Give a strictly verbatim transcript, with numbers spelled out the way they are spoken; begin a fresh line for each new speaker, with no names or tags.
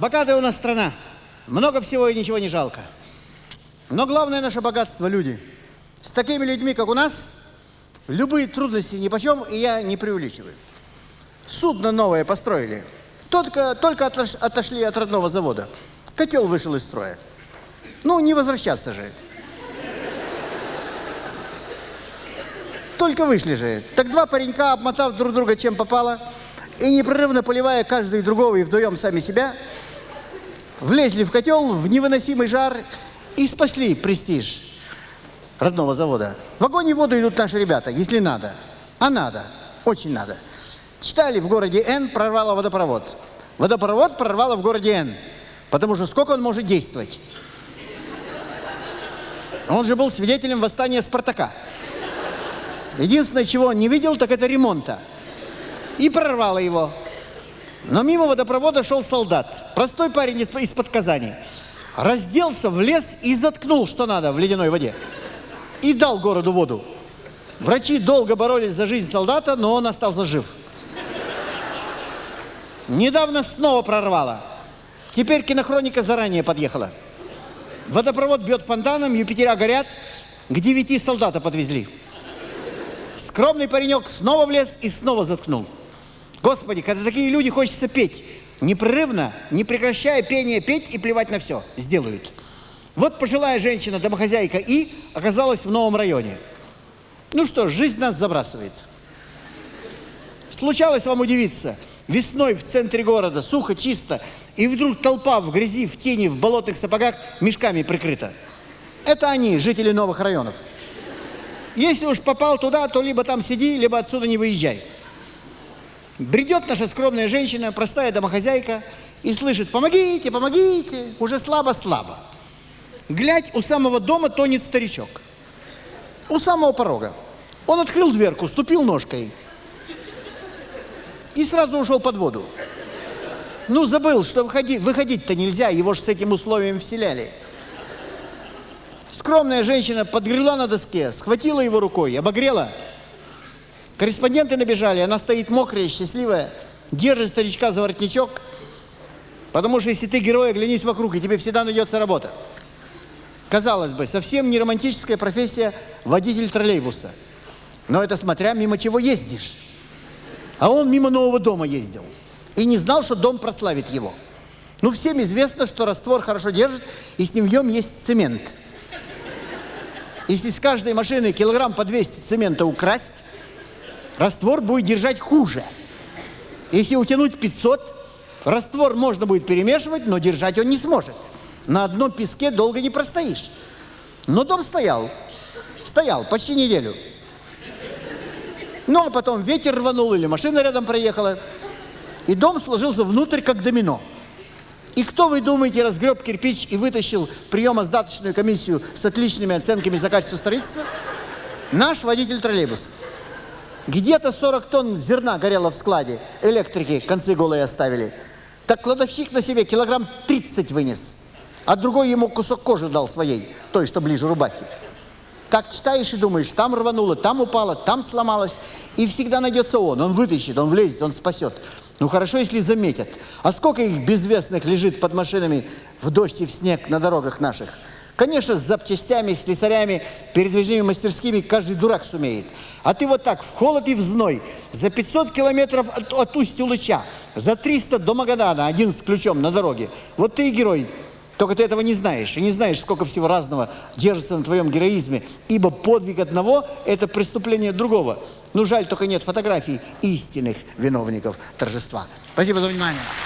Богатая у нас страна. Много всего и ничего не жалко. Но главное наше богатство – люди. С такими людьми, как у нас, любые трудности нипочем, и я не преувеличиваю. Судно новое построили. Только, только отош, отошли от родного завода. Котел вышел из строя. Ну, не возвращаться же. Только вышли же. Так два паренька, обмотав друг друга чем попало, и непрерывно поливая каждый другого и вдвоем сами себя, влезли в котел в невыносимый жар и спасли престиж родного завода. В огонь и воду идут наши ребята, если надо. А надо. Очень надо. Читали, в городе Н прорвало водопровод. Водопровод прорвало в городе Н. Потому что сколько он может действовать? Он же был свидетелем восстания Спартака. Единственное, чего он не видел, так это ремонта. И прорвало его. Но мимо водопровода шел солдат. Простой парень из-под Казани. Разделся, влез и заткнул, что надо, в ледяной воде. И дал городу воду. Врачи долго боролись за жизнь солдата, но он остался жив. Недавно снова прорвало. Теперь кинохроника заранее подъехала. Водопровод бьет фонтаном, Юпитера горят. К девяти солдата подвезли. Скромный паренек снова влез и снова заткнул. Господи, когда такие люди, хочется петь. Непрерывно, не прекращая пение, петь и плевать на все. Сделают. Вот пожилая женщина, домохозяйка И, оказалась в новом районе. Ну что ж, жизнь нас забрасывает. Случалось вам удивиться. Весной в центре города, сухо, чисто, и вдруг толпа в грязи, в тени, в болотных сапогах мешками прикрыта. Это они, жители новых районов. Если уж попал туда, то либо там сиди, либо отсюда не выезжай. Бредет наша скромная женщина, простая домохозяйка, и слышит: помогите, помогите, уже слабо-слабо. Глядь, у самого дома тонет старичок. У самого порога. Он открыл дверку, ступил ножкой и сразу ушел под воду. Ну, забыл, что выходи, выходить-то нельзя, его же с этим условием вселяли. Скромная женщина подгрела на доске, схватила его рукой, обогрела. Корреспонденты набежали, она стоит мокрая, счастливая, держит старичка за воротничок, потому что если ты герой, оглянись вокруг, и тебе всегда найдется работа. Казалось бы, совсем не романтическая профессия водитель троллейбуса. Но это смотря мимо чего ездишь. А он мимо нового дома ездил. И не знал, что дом прославит его. Ну, всем известно, что раствор хорошо держит, и с ним в нем есть цемент. Если с каждой машины килограмм по двести цемента украсть, раствор будет держать хуже. Если утянуть пятьсот, раствор можно будет перемешивать, но держать он не сможет. На одном песке долго не простоишь. Но дом стоял. Стоял почти неделю. Ну, а потом ветер рванул или машина рядом проехала. И дом сложился внутрь, как домино. И кто, вы думаете, разгреб кирпич и вытащил приемо-сдаточную комиссию с отличными оценками за качество строительства? Наш водитель троллейбуса. Где-то сорок тонн зерна горело в складе. Электрики концы голые оставили. Так кладовщик на себе килограмм тридцать вынес. А другой ему кусок кожи дал своей, той, что ближе рубахи. Так читаешь и думаешь, там рвануло, там упало, там сломалось. И всегда найдется он. Он вытащит, он влезет, он спасет. Ну хорошо, если заметят. А сколько их безвестных лежит под машинами в дождь и в снег на дорогах наших? Конечно, с запчастями, с слесарями, передвижными мастерскими каждый дурак сумеет. А ты вот так, в холод и в зной, за пятьсот километров от, от Усть-Улыча, за триста до Магадана, один с ключом на дороге. Вот ты и герой. Только ты этого не знаешь. И не знаешь, сколько всего разного держится на твоем героизме. Ибо подвиг одного – это преступление другого. Ну, жаль, только нет фотографий истинных виновников торжества. Спасибо за внимание.